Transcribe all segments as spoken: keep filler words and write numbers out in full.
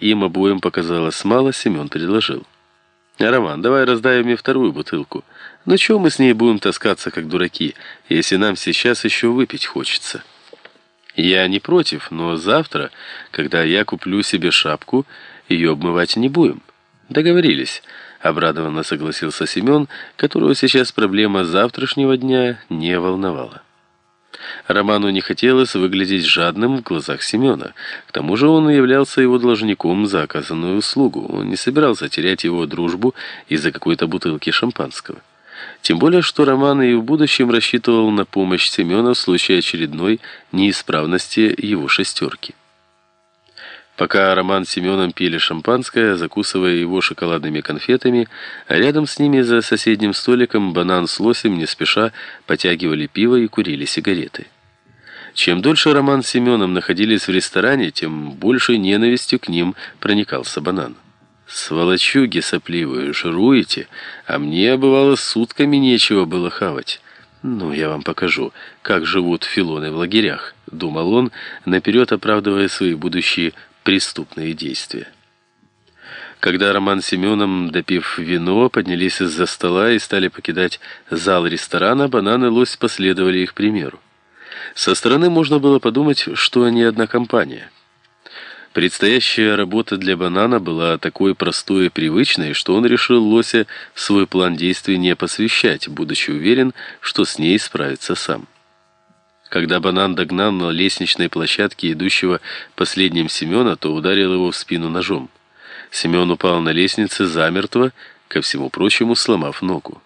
им обоим показалось мало, Семен предложил: «Роман, давай раздаем мне вторую бутылку. Ну чего мы с ней будем таскаться, как дураки, если нам сейчас еще выпить хочется?» «Я не против, но завтра, когда я куплю себе шапку, ее обмывать не будем». «Договорились», — обрадованно согласился Семен, которого сейчас проблема завтрашнего дня не волновала. Роману не хотелось выглядеть жадным в глазах Семена. К тому же он являлся его должником за оказанную услугу. Он не собирался терять его дружбу из-за какой-то бутылки шампанского. Тем более, что Роман и в будущем рассчитывал на помощь Семена в случае очередной неисправности его шестерки. Пока Роман с Семеном пили шампанское, закусывая его шоколадными конфетами, а рядом с ними за соседним столиком Банан с Лосем не спеша потягивали пиво и курили сигареты. Чем дольше Роман с Семеном находились в ресторане, тем больше ненавистью к ним проникался Банан. «Сволочуги сопливые, жируете, а мне, бывало, сутками нечего было хавать. Ну, я вам покажу, как живут филоны в лагерях», — думал он, наперед оправдывая свои будущие преступные действия. Когда Роман с Семеном, допив вино, поднялись из-за стола и стали покидать зал ресторана, Банан и Лось последовали их примеру. Со стороны можно было подумать, что они одна компания. Предстоящая работа для Банана была такой простой и привычной, что он решил Лося в свой план действий не посвящать, будучи уверен, что с ней справится сам. Когда Банан догнал на лестничной площадке идущего последним Семена, то ударил его в спину ножом. Семен упал на лестнице замертво, ко всему прочему сломав ногу.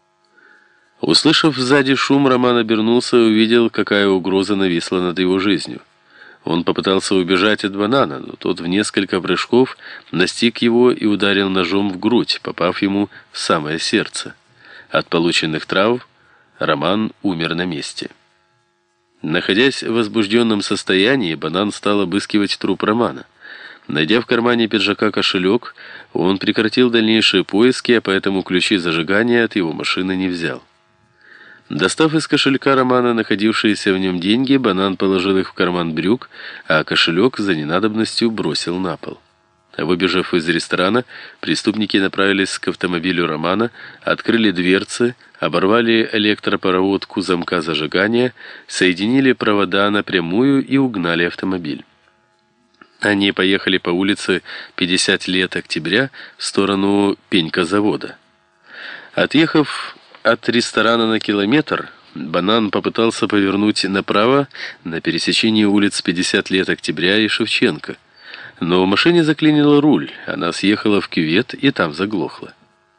Услышав сзади шум, Роман обернулся и увидел, какая угроза нависла над его жизнью. Он попытался убежать от Банана, но тот в несколько прыжков настиг его и ударил ножом в грудь, попав ему в самое сердце. От полученных травм Роман умер на месте. Находясь в возбужденном состоянии, Банан стал обыскивать труп Романа. Найдя в кармане пиджака кошелек, он прекратил дальнейшие поиски, а поэтому ключи зажигания от его машины не взял. Достав из кошелька Романа находившиеся в нем деньги, Банан положил их в карман брюк, а кошелек за ненадобностью бросил на пол. Выбежав из ресторана, преступники направились к автомобилю Романа, открыли дверцы, оборвали электропроводку замка зажигания, соединили провода напрямую и угнали автомобиль. Они поехали по улице пятьдесят лет октября в сторону пенькозавода. Отъехав от ресторана на километр, Банан попытался повернуть направо на пересечении улиц пятьдесят лет октября и Шевченко. Но в машине заклинило руль, она съехала в кювет и там заглохла.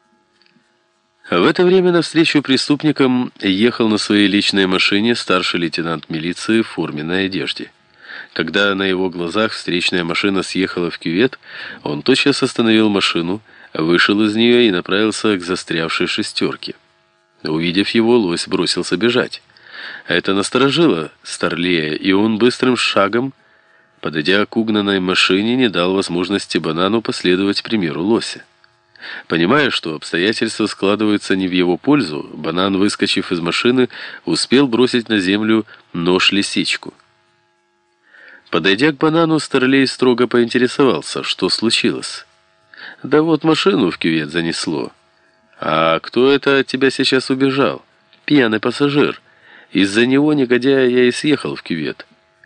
В это время навстречу преступникам ехал на своей личной машине старший лейтенант милиции в форменной одежде. Когда на его глазах встречная машина съехала в кювет, он тотчас остановил машину, вышел из нее и направился к застрявшей шестерке. Увидев его, Лось бросился бежать. Это насторожило Старлея, и он быстрым шагом, подойдя к угнанной машине, не дал возможности Банану последовать примеру Лося. Понимая, что обстоятельства складываются не в его пользу, Банан, выскочив из машины, успел бросить на землю нож-лисичку. Подойдя к Банану, Старлей строго поинтересовался, что случилось. «Да вот машину в кювет занесло». «А кто это от тебя сейчас убежал?» «Пьяный пассажир. Из-за него, негодяя, я и съехал в кювет».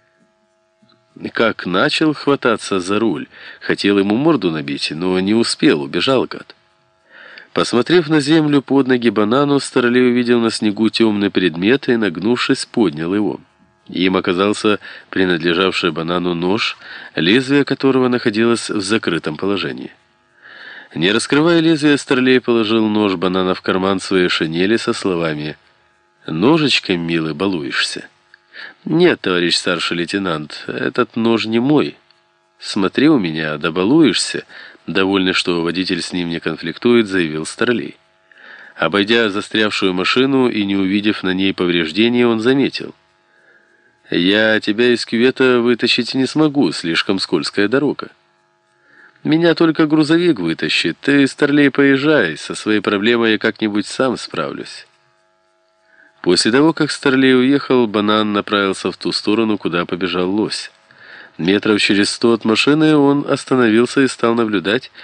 Как начал хвататься за руль, хотел ему морду набить, но не успел, убежал гад. Посмотрев на землю под ноги Банану, Старлей увидел на снегу темный предмет и, нагнувшись, поднял его. Им оказался принадлежавший Банану нож, лезвие которого находилось в закрытом положении. Не раскрывая лезвие, Старлей положил нож Банана в карман своей шинели со словами: «Ножичком, милый, балуешься?» «Нет, товарищ старший лейтенант, этот нож не мой. Смотри у меня, да балуешься», довольный, что водитель с ним не конфликтует, заявил Старлей. Обойдя застрявшую машину и не увидев на ней повреждений, он заметил: «Я тебя из кювета вытащить не смогу, слишком скользкая дорога». «Меня только грузовик вытащит. Ты, Старлей, поезжай, со своей проблемой я как-нибудь сам справлюсь». После того, как Старлей уехал, Банан направился в ту сторону, куда побежал Лось. Метров через сто от машины он остановился и стал наблюдать,